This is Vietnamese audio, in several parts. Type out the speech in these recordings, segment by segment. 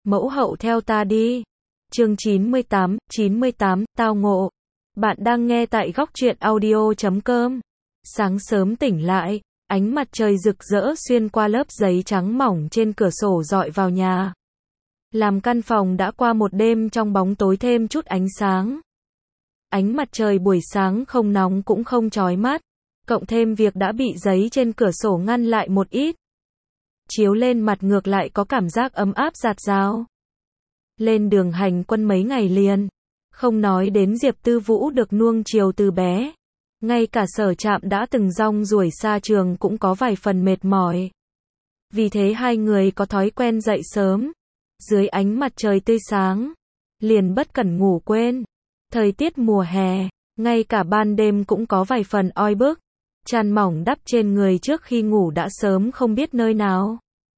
Mẫu hậu theo ta đi. Chương 98, tao ngộ. Bạn đang nghe tại góc truyện audio.com. Sáng sớm tỉnh lại, ánh mặt trời rực rỡ xuyên qua lớp giấy trắng mỏng trên cửa sổ rọi vào nhà. Làm căn phòng đã qua một đêm trong bóng tối thêm chút ánh sáng. Ánh mặt trời buổi sáng không nóng cũng không chói mắt, cộng thêm việc đã bị giấy trên cửa sổ ngăn lại một ít. Chiếu lên mặt ngược lại có cảm giác ấm áp rạt rào. Lên đường hành quân mấy ngày liền, không nói đến Diệp Tư Vũ được nuông chiều từ bé, ngay cả Sở Trạm đã từng rong ruổi xa trường cũng có vài phần mệt mỏi. Vì thế hai người có thói quen dậy sớm, dưới ánh mặt trời tươi sáng, liền bất cẩn ngủ quên. Thời tiết mùa hè, ngay cả ban đêm cũng có vài phần oi bức, chăn mỏng đắp trên người trước khi ngủ đã sớm không biết nơi nào.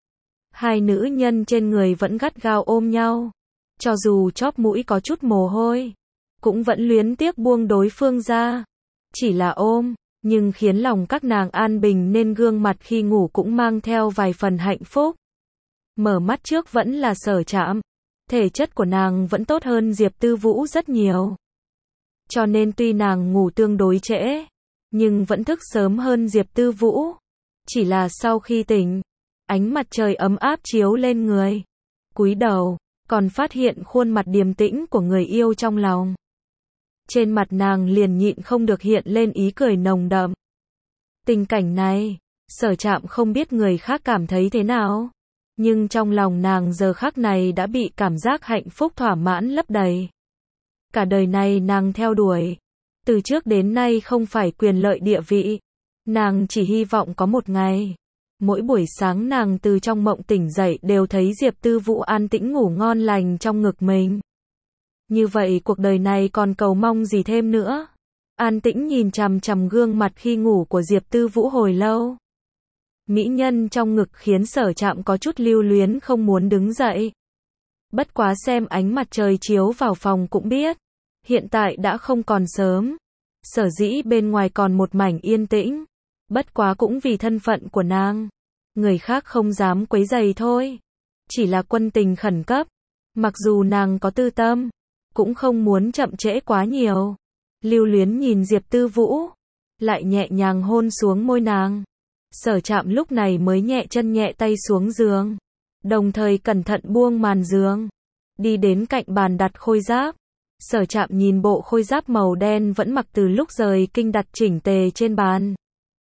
Hai nữ nhân trên người vẫn gắt gao ôm nhau, cho dù chóp mũi có chút mồ hôi, cũng vẫn luyến tiếc buông đối phương ra. Chỉ là ôm, nhưng khiến lòng các nàng an bình nên gương mặt khi ngủ cũng mang theo vài phần hạnh phúc. Mở mắt trước vẫn là Sở Trạm, thể chất của nàng vẫn tốt hơn Diệp Tư Vũ rất nhiều. Cho nên tuy nàng ngủ tương đối trễ, nhưng vẫn thức sớm hơn Diệp Tư Vũ. Chỉ là sau khi tỉnh, ánh mặt trời ấm áp chiếu lên người. Cúi đầu, còn phát hiện khuôn mặt điềm tĩnh của người yêu trong lòng. Trên mặt nàng liền nhịn không được hiện lên ý cười nồng đậm. Tình cảnh này, Sở Trạm không biết người khác cảm thấy thế nào, nhưng trong lòng nàng giờ khắc này đã bị cảm giác hạnh phúc thỏa mãn lấp đầy. Cả đời này nàng theo đuổi, từ trước đến nay không phải quyền lợi địa vị, nàng chỉ hy vọng có một ngày, mỗi buổi sáng nàng từ trong mộng tỉnh dậy đều thấy Diệp Tư Vũ an tĩnh ngủ ngon lành trong ngực mình. Như vậy cuộc đời này còn cầu mong gì thêm nữa. An tĩnh nhìn chằm chằm gương mặt khi ngủ của Diệp Tư Vũ hồi lâu. Mỹ nhân trong ngực khiến Sở Trạm có chút lưu luyến không muốn đứng dậy. Bất quá xem ánh mặt trời chiếu vào phòng cũng biết, hiện tại đã không còn sớm. Sở dĩ bên ngoài còn một mảnh yên tĩnh. Bất quá cũng vì thân phận của nàng, người khác không dám quấy rầy thôi. Chỉ là quân tình khẩn cấp, mặc dù nàng có tư tâm, cũng không muốn chậm trễ quá nhiều. Lưu luyến nhìn Diệp Tư Vũ, lại nhẹ nhàng hôn xuống môi nàng. Sở Trạm lúc này mới nhẹ chân nhẹ tay xuống giường, đồng thời cẩn thận buông màn giường, đi đến cạnh bàn đặt khôi giáp. Sở Trạm nhìn bộ khôi giáp màu đen vẫn mặc từ lúc rời kinh đặt chỉnh tề trên bàn.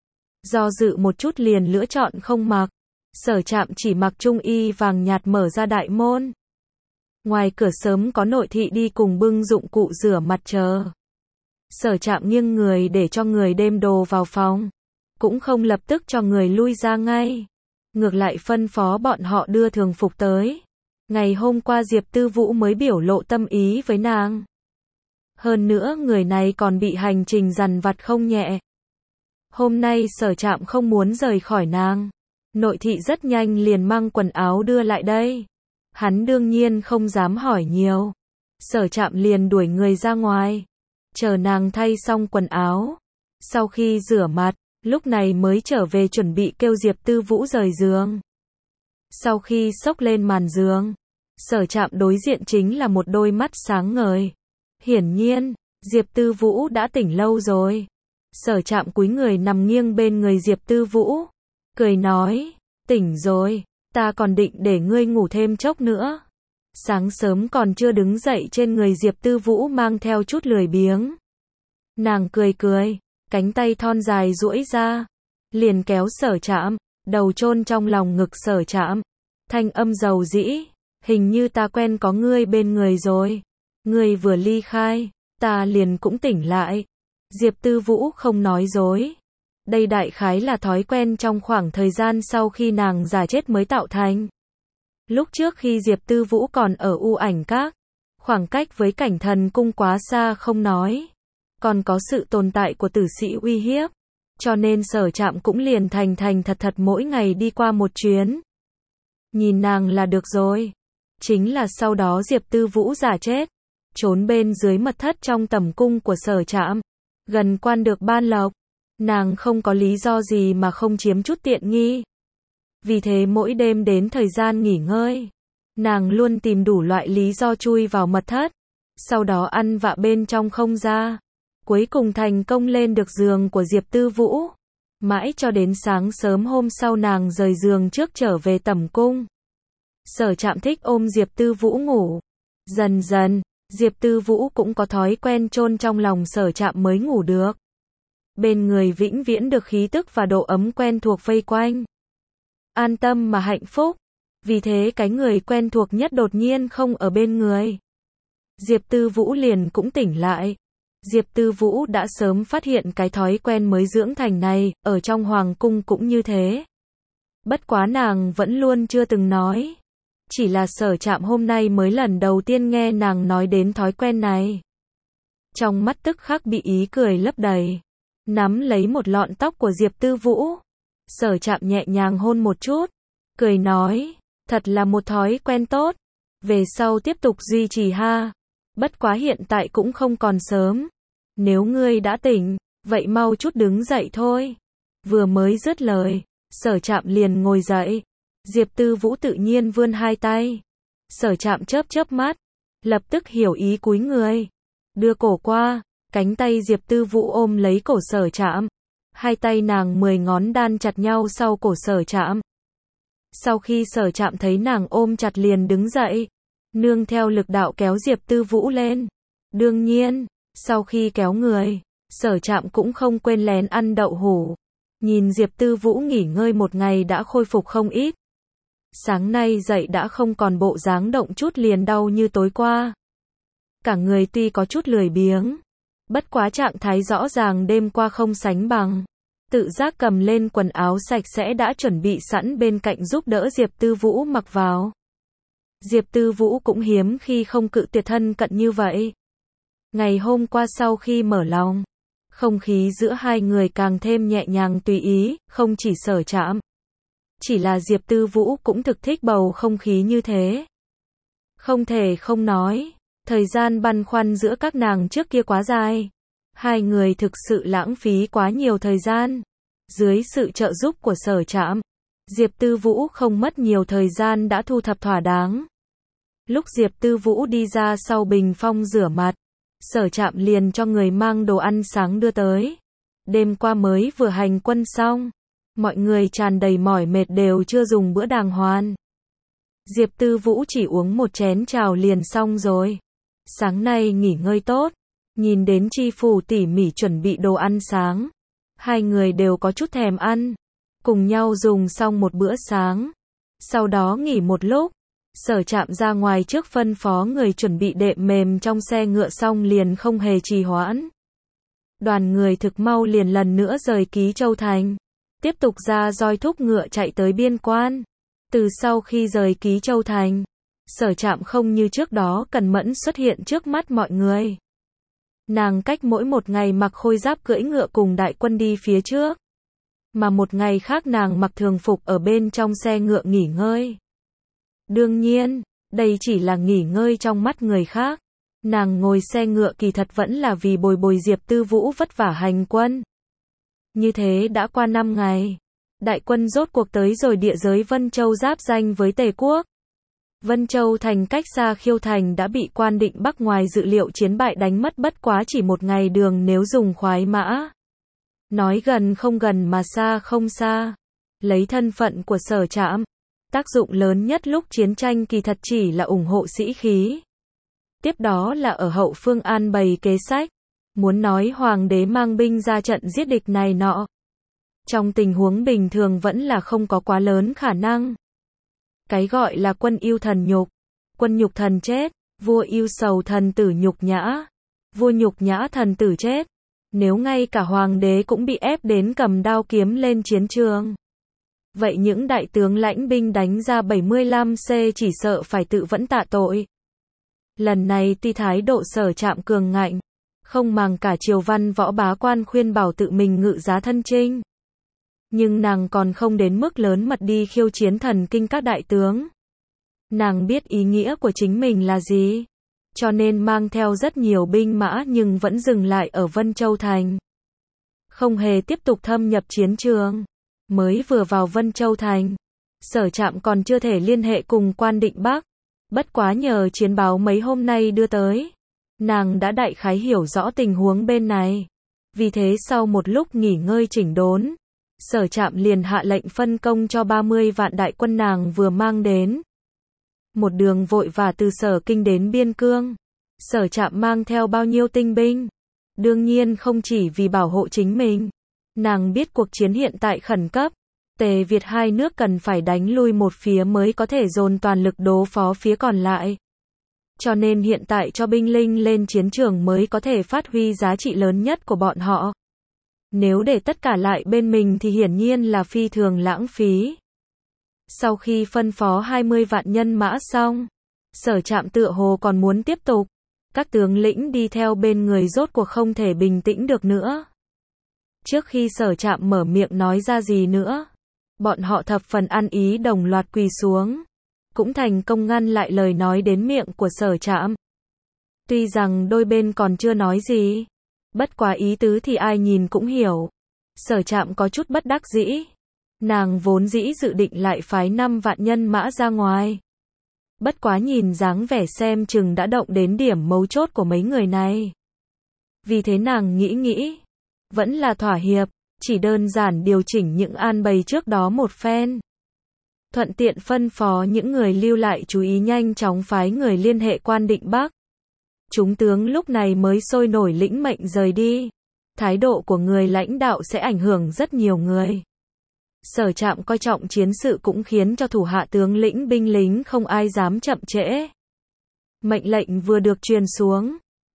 Do dự một chút liền lựa chọn không mặc. Sở Trạm chỉ mặc trung y vàng nhạt mở ra đại môn. Ngoài cửa sớm có nội thị đi cùng bưng dụng cụ rửa mặt chờ. Sở Trạm nghiêng người để cho người đem đồ vào phòng, cũng không lập tức cho người lui ra ngay. Ngược lại phân phó bọn họ đưa thường phục tới. Ngày hôm qua Diệp Tư Vũ mới biểu lộ tâm ý với nàng. Hơn nữa người này còn bị hành trình dằn vặt không nhẹ. Hôm nay Sở Trạm không muốn rời khỏi nàng. Nội thị rất nhanh liền mang quần áo đưa lại đây. Hắn đương nhiên không dám hỏi nhiều. Sở Trạm liền đuổi người ra ngoài, chờ nàng thay xong quần áo. Sau khi rửa mặt, lúc này mới trở về chuẩn bị kêu Diệp Tư Vũ rời giường. Sau khi xốc lên màn giường, Sở Trạm đối diện chính là một đôi mắt sáng ngời. Hiển nhiên, Diệp Tư Vũ đã tỉnh lâu rồi. Sở Trạm cúi người nằm nghiêng bên người Diệp Tư Vũ, cười nói, tỉnh rồi, ta còn định để ngươi ngủ thêm chốc nữa. Sáng sớm còn chưa đứng dậy trên người Diệp Tư Vũ mang theo chút lười biếng. Nàng cười cười, cánh tay thon dài duỗi ra, liền kéo Sở Trạm, đầu chôn trong lòng ngực Sở Trạm. Thanh âm dầu dĩ, hình như ta quen có ngươi bên người rồi. Ngươi vừa ly khai, ta liền cũng tỉnh lại. Diệp Tư Vũ không nói dối. Đây đại khái là thói quen trong khoảng thời gian sau khi nàng già chết mới tạo thành. Lúc trước khi Diệp Tư Vũ còn ở U Ảnh Các, khoảng cách với Cảnh Thần Cung quá xa không nói, còn có sự tồn tại của tử sĩ uy hiếp, cho nên Sở Trạm cũng liền thành thật mỗi ngày đi qua một chuyến. Nhìn nàng là được rồi. Chính là sau đó Diệp Tư Vũ già chết, trốn bên dưới mật thất trong tẩm cung của Sở Trạm, gần quan được ban lộc. Nàng không có lý do gì mà không chiếm chút tiện nghi. Vì thế mỗi đêm đến thời gian nghỉ ngơi, Nàng luôn tìm đủ loại lý do chui vào mật thất, sau đó ăn vạ bên trong không ra. Cuối cùng thành công lên được giường của Diệp Tư Vũ. Mãi cho đến sáng sớm hôm sau nàng rời giường trước trở về tẩm cung. Sở Trạm thích ôm Diệp Tư Vũ ngủ. Dần dần, Diệp Tư Vũ cũng có thói quen chôn trong lòng Sở Trạm mới ngủ được. Bên người vĩnh viễn được khí tức và độ ấm quen thuộc vây quanh. An tâm mà hạnh phúc. Vì thế cái người quen thuộc nhất đột nhiên không ở bên người. Diệp Tư Vũ liền cũng tỉnh lại. Diệp Tư Vũ đã sớm phát hiện cái thói quen mới dưỡng thành này, ở trong hoàng cung cũng như thế. Bất quá nàng vẫn luôn chưa từng nói. Chỉ là Sở Trạm hôm nay mới lần đầu tiên nghe nàng nói đến thói quen này. Trong mắt tức khắc bị ý cười lấp đầy. Nắm lấy một lọn tóc của Diệp Tư Vũ. Sở Trạm nhẹ nhàng hôn một chút. Cười nói, thật là một thói quen tốt. Về sau tiếp tục duy trì ha. Bất quá hiện tại cũng không còn sớm. Nếu ngươi đã tỉnh, vậy mau chút đứng dậy thôi. Vừa mới dứt lời, Sở Trạm liền ngồi dậy. Diệp Tư Vũ tự nhiên vươn hai tay. Sở Trạm chớp chớp mắt, lập tức hiểu ý cúi người. Đưa cổ qua, cánh tay Diệp Tư Vũ ôm lấy cổ Sở Trạm. Hai tay nàng 10 ngón đan chặt nhau sau cổ Sở Trạm. Sau khi Sở Trạm thấy nàng ôm chặt liền đứng dậy. Nương theo lực đạo kéo Diệp Tư Vũ lên. Đương nhiên, sau khi kéo người, Sở Trạm cũng không quên lén ăn đậu hũ. Nhìn Diệp Tư Vũ nghỉ ngơi một ngày đã khôi phục không ít. Sáng nay dậy đã không còn bộ dáng động chút liền đau như tối qua. Cả người tuy có chút lười biếng, bất quá trạng thái rõ ràng đêm qua không sánh bằng. Tự giác cầm lên quần áo sạch sẽ đã chuẩn bị sẵn bên cạnh giúp đỡ Diệp Tư Vũ mặc vào. Diệp Tư Vũ cũng hiếm khi không cự tuyệt thân cận như vậy. Ngày hôm qua sau khi mở lòng, không khí giữa hai người càng thêm nhẹ nhàng tùy ý, không chỉ Sở Trạm. Chỉ là Diệp Tư Vũ cũng thực thích bầu không khí như thế. Không thể không nói, thời gian băn khoăn giữa các nàng trước kia quá dài. Hai người thực sự lãng phí quá nhiều thời gian. Dưới sự trợ giúp của Sở Trạm, Diệp Tư Vũ không mất nhiều thời gian đã thu thập thỏa đáng. Lúc Diệp Tư Vũ đi ra sau bình phong rửa mặt, Sở Trạm liền cho người mang đồ ăn sáng đưa tới. Đêm qua mới vừa hành quân xong, mọi người tràn đầy mỏi mệt đều chưa dùng bữa đàng hoàng. Diệp Tư Vũ chỉ uống một chén trà liền xong rồi. Sáng nay nghỉ ngơi tốt, nhìn đến Tri Phủ tỉ mỉ chuẩn bị đồ ăn sáng. Hai người đều có chút thèm ăn, cùng nhau dùng xong một bữa sáng. Sau đó nghỉ một lúc, Sở Trạm ra ngoài trước phân phó người chuẩn bị đệm mềm trong xe ngựa xong liền không hề trì hoãn. Đoàn người thực mau liền lần nữa rời Ký Châu Thành. Tiếp tục ra roi thúc ngựa chạy tới biên quan. Từ sau khi rời Ký Châu Thành, Sở Trạm không như trước đó cẩn mẫn xuất hiện trước mắt mọi người. Nàng cách mỗi một ngày mặc khôi giáp cưỡi ngựa cùng đại quân đi phía trước. Mà một ngày khác nàng mặc thường phục ở bên trong xe ngựa nghỉ ngơi. Đương nhiên, đây chỉ là nghỉ ngơi trong mắt người khác. Nàng ngồi xe ngựa kỳ thật vẫn là vì bồi Diệp Tư Vũ vất vả hành quân. Như thế đã qua 5 ngày. Đại quân rốt cuộc tới rồi địa giới Vân Châu giáp ranh với Tề quốc. Vân Châu thành cách xa Khiêu thành đã bị Quan Định Bắc ngoài dự liệu chiến bại đánh mất bất quá chỉ một ngày đường nếu dùng khoái mã. Nói gần không gần mà xa không xa. Lấy thân phận của Sở Trạm, tác dụng lớn nhất lúc chiến tranh kỳ thật chỉ là ủng hộ sĩ khí. Tiếp đó là ở hậu phương an bày kế sách. Muốn nói hoàng đế mang binh ra trận giết địch này nọ. Trong tình huống bình thường vẫn là không có quá lớn khả năng. Cái gọi là quân yêu thần nhục. Quân nhục thần chết, vua yêu sầu thần tử nhục nhã. Vua nhục nhã thần tử chết. Nếu ngay cả hoàng đế cũng bị ép đến cầm đao kiếm lên chiến trường. Vậy những đại tướng lãnh binh đánh ra 75C chỉ sợ phải tự vẫn tạ tội. Lần này tuy thái độ Sở Trạm cường ngạnh, không màng cả triều văn võ bá quan khuyên bảo tự mình ngự giá thân chinh. Nhưng nàng còn không đến mức lớn mật đi khiêu chiến thần kinh các đại tướng. Nàng biết ý nghĩa của chính mình là gì, cho nên mang theo rất nhiều binh mã nhưng vẫn dừng lại ở Vân Châu Thành. Không hề tiếp tục thâm nhập chiến trường. Mới vừa vào Vân Châu Thành, Sở Trạm còn chưa thể liên hệ cùng Quan Định Bắc. Bất quá nhờ chiến báo mấy hôm nay đưa tới, nàng đã đại khái hiểu rõ tình huống bên này. Vì thế sau một lúc nghỉ ngơi chỉnh đốn, Sở Trạm liền hạ lệnh phân công cho 30 vạn đại quân nàng vừa mang đến. Một đường vội vã từ Sở Kinh đến Biên Cương. Sở Trạm mang theo bao nhiêu tinh binh? Đương nhiên không chỉ vì bảo hộ chính mình. Nàng biết cuộc chiến hiện tại khẩn cấp. Tề Việt hai nước cần phải đánh lui một phía mới có thể dồn toàn lực đối phó phía còn lại. Cho nên hiện tại cho binh lính lên chiến trường mới có thể phát huy giá trị lớn nhất của bọn họ. Nếu để tất cả lại bên mình thì hiển nhiên là phi thường lãng phí. Sau khi phân phó 20 vạn nhân mã xong, Sở Trạm tựa hồ còn muốn tiếp tục. Các tướng lĩnh đi theo bên người rốt cuộc không thể bình tĩnh được nữa. Trước khi Sở Trạm mở miệng nói ra gì nữa, bọn họ thập phần ăn ý đồng loạt quỳ xuống, cũng thành công ngăn lại lời nói đến miệng của Sở Trạm. Tuy rằng đôi bên còn chưa nói gì, bất quá ý tứ thì ai nhìn cũng hiểu. Sở Trạm có chút bất đắc dĩ. Nàng vốn dĩ dự định lại phái 5 vạn nhân mã ra ngoài. Bất quá nhìn dáng vẻ xem chừng đã động đến điểm mấu chốt của mấy người này. Vì thế nàng nghĩ, vẫn là thỏa hiệp, chỉ đơn giản điều chỉnh những an bày trước đó một phen. Thuận tiện phân phó những người lưu lại chú ý nhanh chóng phái người liên hệ Quan Định Bắc. Chúng tướng lúc này mới sôi nổi lĩnh mệnh rời đi. Thái độ của người lãnh đạo sẽ ảnh hưởng rất nhiều người. Sở Trạm coi trọng chiến sự cũng khiến cho thủ hạ tướng lĩnh binh lính không ai dám chậm trễ. Mệnh lệnh vừa được truyền xuống,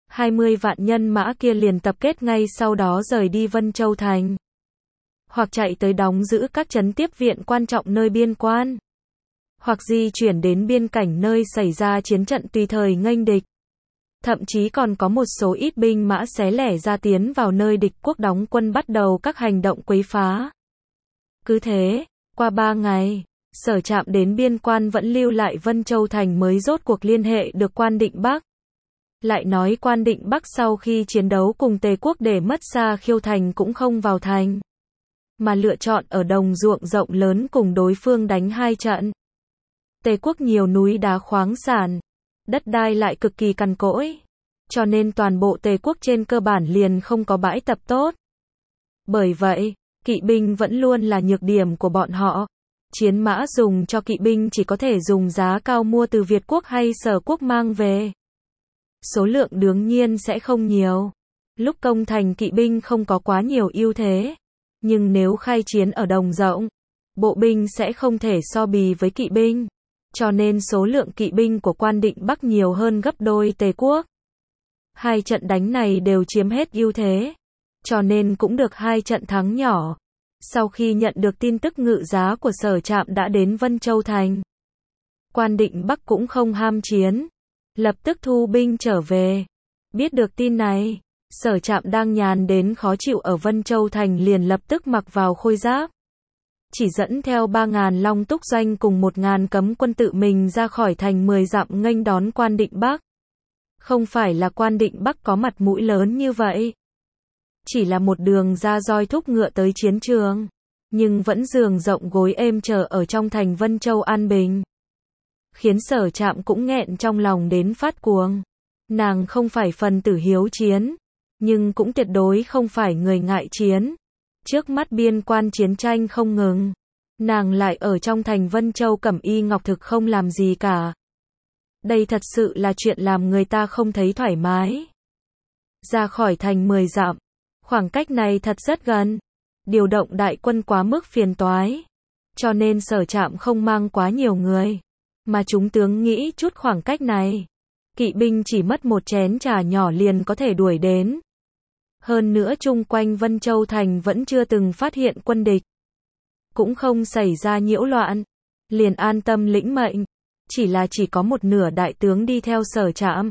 20 vạn nhân mã kia liền tập kết ngay sau đó rời đi Vân Châu Thành. Hoặc chạy tới đóng giữ các trấn tiếp viện quan trọng nơi biên quan. Hoặc di chuyển đến biên cảnh nơi xảy ra chiến trận tùy thời nghênh địch. Thậm chí còn có một số ít binh mã xé lẻ ra tiến vào nơi địch quốc đóng quân bắt đầu các hành động quấy phá. Cứ thế, qua 3 ngày, Sở Trạm đến biên quan vẫn lưu lại Vân Châu Thành mới rốt cuộc liên hệ được Quan Định Bắc. Lại nói Quan Định Bắc sau khi chiến đấu cùng Tề quốc để mất Sa Khiêu Thành cũng không vào thành, mà lựa chọn ở đồng ruộng rộng lớn cùng đối phương đánh 2 trận. Tề quốc nhiều núi đá khoáng sản, đất đai lại cực kỳ cằn cỗi, cho nên toàn bộ Tề quốc trên cơ bản liền không có bãi tập tốt. Bởi vậy, kỵ binh vẫn luôn là nhược điểm của bọn họ. Chiến mã dùng cho kỵ binh chỉ có thể dùng giá cao mua từ Việt quốc hay Sở quốc mang về. Số lượng đương nhiên sẽ không nhiều. Lúc công thành kỵ binh không có quá nhiều ưu thế. Nhưng nếu khai chiến ở đồng rộng, bộ binh sẽ không thể so bì với kỵ binh. Cho nên số lượng kỵ binh của Quan Định Bắc nhiều hơn gấp đôi Tề quốc. 2 trận đánh này đều chiếm hết ưu thế. Cho nên cũng được 2 trận thắng nhỏ. Sau khi nhận được tin tức ngự giá của Sở Trạm đã đến Vân Châu Thành, Quan Định Bắc cũng không ham chiến, lập tức thu binh trở về. Biết được tin này, Sở Trạm đang nhàn đến khó chịu ở Vân Châu Thành liền lập tức mặc vào khôi giáp. Chỉ dẫn theo 3.000 Long Túc doanh cùng 1.000 cấm quân tự mình ra khỏi thành 10 dặm nghênh đón Quan Định Bắc. Không phải là Quan Định Bắc có mặt mũi lớn như vậy. Chỉ là một đường ra roi thúc ngựa tới chiến trường, nhưng vẫn giường rộng gối êm chờ ở trong thành Vân Châu an bình. Khiến Sở Trạm cũng nghẹn trong lòng đến phát cuồng. Nàng không phải phần tử hiếu chiến, nhưng cũng tuyệt đối không phải người ngại chiến. Trước mắt biên quan chiến tranh không ngừng, nàng lại ở trong thành Vân Châu cẩm y ngọc thực không làm gì cả. Đây thật sự là chuyện làm người ta không thấy thoải mái. Ra khỏi thành 10 dặm, khoảng cách này thật rất gần. Điều động đại quân quá mức phiền toái, cho nên Sở Trạm không mang quá nhiều người, mà chúng tướng nghĩ chút khoảng cách này, kỵ binh chỉ mất một chén trà nhỏ liền có thể đuổi đến. Hơn nữa chung quanh Vân Châu Thành vẫn chưa từng phát hiện quân địch, cũng không xảy ra nhiễu loạn, liền an tâm lĩnh mệnh. Chỉ có một nửa đại tướng đi theo Sở Trạm,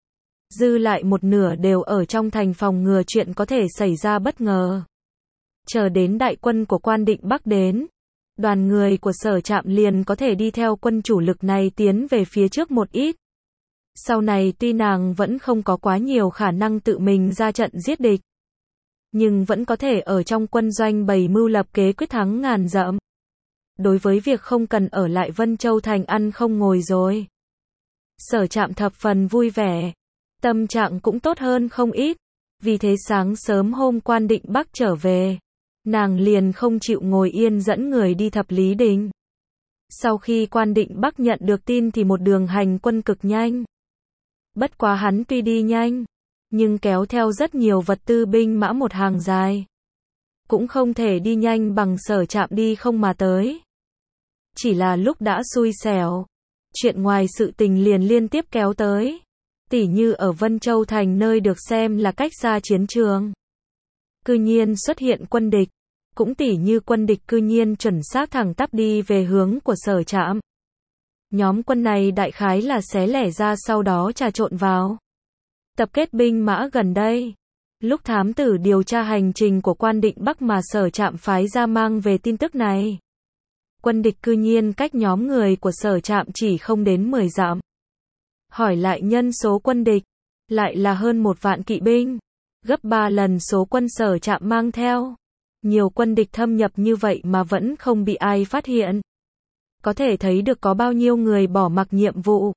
dư lại một nửa đều ở trong thành phòng ngừa chuyện có thể xảy ra bất ngờ. Chờ đến đại quân của Quan Định Bắc đến, đoàn người của Sở Trạm liền có thể đi theo quân chủ lực này tiến về phía trước một ít. Sau này tuy nàng vẫn không có quá nhiều khả năng tự mình ra trận giết địch, nhưng vẫn có thể ở trong quân doanh bày mưu lập kế quyết thắng ngàn dặm. Đối với việc không cần ở lại Vân Châu Thành ăn không ngồi rồi, Sở Trạm thập phần vui vẻ, tâm trạng cũng tốt hơn không ít. Vì thế sáng sớm hôm Quan Định Bắc trở về, nàng liền không chịu ngồi yên dẫn người đi Thập Lý Đình. Sau khi Quan Định Bắc nhận được tin thì một đường hành quân cực nhanh. Bất quá hắn tuy đi nhanh, nhưng kéo theo rất nhiều vật tư binh mã một hàng dài. Cũng không thể đi nhanh bằng Sở Trạm đi không mà tới. Chỉ là lúc đã xui xẻo, chuyện ngoài sự tình liền liên tiếp kéo tới. Tỉ như ở Vân Châu Thành nơi được xem là cách xa chiến trường, cư nhiên xuất hiện quân địch. Cũng tỉ như quân địch cư nhiên chuẩn xác thẳng tắp đi về hướng của Sở Trạm. Nhóm quân này đại khái là xé lẻ ra sau đó trà trộn vào. Tập kết binh mã gần đây. Lúc thám tử điều tra hành trình của Quan Định Bắc mà Sở Trạm phái ra mang về tin tức này. Quân địch cư nhiên cách nhóm người của Sở Trạm chỉ không đến 10 dặm. Hỏi lại nhân số quân địch, lại là hơn 1 vạn kỵ binh, gấp 3 lần số quân Sở Trạm mang theo. Nhiều quân địch thâm nhập như vậy mà vẫn không bị ai phát hiện. Có thể thấy được có bao nhiêu người bỏ mặc nhiệm vụ.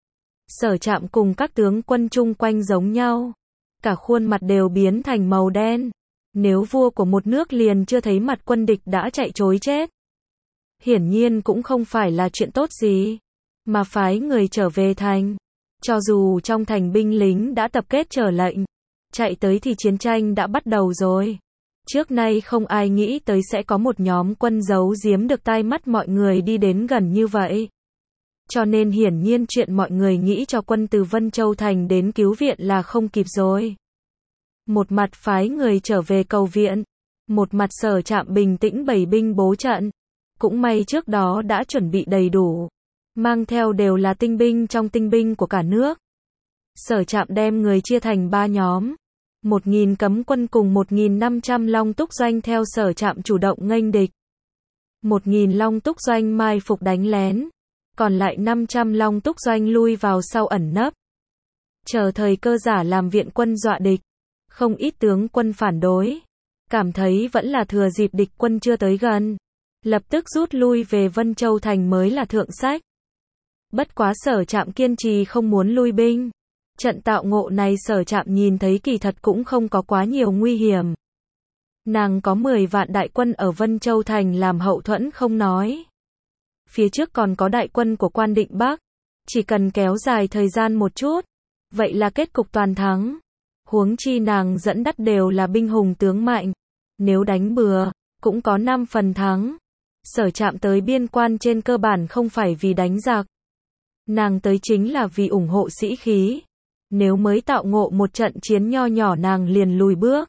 Sở Trạm cùng các tướng quân chung quanh giống nhau. Cả khuôn mặt đều biến thành màu đen. Nếu vua của một nước liền chưa thấy mặt quân địch đã chạy trối chết. Hiển nhiên cũng không phải là chuyện tốt gì. Mà phái người trở về thành. Cho dù trong thành binh lính đã tập kết chờ lệnh. Chạy tới thì chiến tranh đã bắt đầu rồi. Trước nay không ai nghĩ tới sẽ có một nhóm quân giấu giếm được tai mắt mọi người đi đến gần như vậy. Cho nên hiển nhiên chuyện mọi người nghĩ cho quân từ Vân Châu Thành đến cứu viện là không kịp rồi. Một mặt phái người trở về cầu viện, một mặt Sở Trạm bình tĩnh bày binh bố trận. Cũng may trước đó đã chuẩn bị đầy đủ. Mang theo đều là tinh binh trong tinh binh của cả nước. Sở Trạm đem người chia thành 3 nhóm. 1.000 cấm quân cùng 1.500 Long Túc Doanh theo Sở Trạm chủ động nghênh địch. 1.000 Long Túc Doanh mai phục đánh lén. Còn lại 500 Long Túc Doanh lui vào sau ẩn nấp. Chờ thời cơ giả làm viện quân dọa địch. Không ít tướng quân phản đối. Cảm thấy vẫn là thừa dịp địch quân chưa tới gần. Lập tức rút lui về Vân Châu Thành mới là thượng sách. Bất quá Sở Trạm kiên trì không muốn lui binh. Trận tao ngộ này Sở Trạm nhìn thấy kỳ thật cũng không có quá nhiều nguy hiểm. Nàng có 10 vạn đại quân ở Vân Châu Thành làm hậu thuẫn không nói. Phía trước còn có đại quân của Quan Định Bắc. Chỉ cần kéo dài thời gian một chút. Vậy là kết cục toàn thắng. Huống chi nàng dẫn dắt đều là binh hùng tướng mạnh. Nếu đánh bừa, cũng có 5 phần thắng. Sở Trạm tới biên quan trên cơ bản không phải vì đánh giặc. Nàng tới chính là vì ủng hộ sĩ khí. Nếu mới tạo ngộ một trận chiến nho nhỏ nàng liền lùi bước.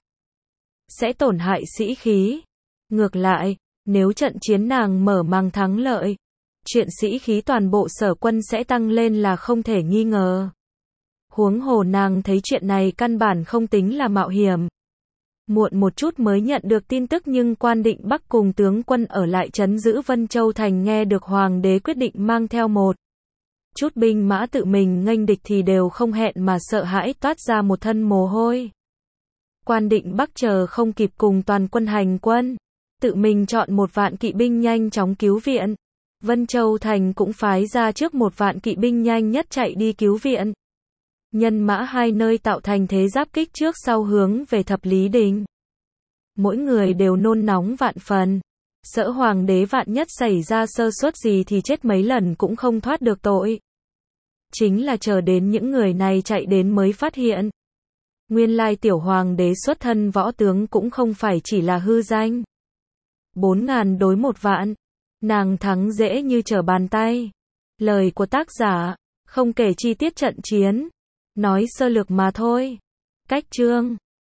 Sẽ tổn hại sĩ khí. Ngược lại, nếu trận chiến nàng mở màn thắng lợi. Chuyện sĩ khí toàn bộ Sở quân sẽ tăng lên là không thể nghi ngờ. Huống hồ nàng thấy chuyện này căn bản không tính là mạo hiểm. Muộn một chút mới nhận được tin tức nhưng Quan Định Bắc cùng tướng quân ở lại trấn giữ Vân Châu Thành nghe được Hoàng đế quyết định mang theo một chút binh mã tự mình nghênh địch thì đều không hẹn mà sợ hãi toát ra một thân mồ hôi. Quan Định Bắc chờ không kịp cùng toàn quân hành quân. Tự mình chọn 1 vạn kỵ binh nhanh chóng cứu viện. Vân Châu Thành cũng phái ra trước 1 vạn kỵ binh nhanh nhất chạy đi cứu viện. Nhân mã hai nơi tạo thành thế giáp kích trước sau hướng về Thập Lý Đình. Mỗi người đều nôn nóng vạn phần. Sợ Hoàng đế vạn nhất xảy ra sơ suất gì thì chết mấy lần cũng không thoát được tội. Chính là chờ đến những người này chạy đến mới phát hiện. Nguyên lai tiểu Hoàng đế xuất thân võ tướng cũng không phải chỉ là hư danh. 4.000 đối 1 vạn. Nàng thắng dễ như trở bàn tay. Lời của tác giả, không kể chi tiết trận chiến. Nói sơ lược mà thôi. Cách chương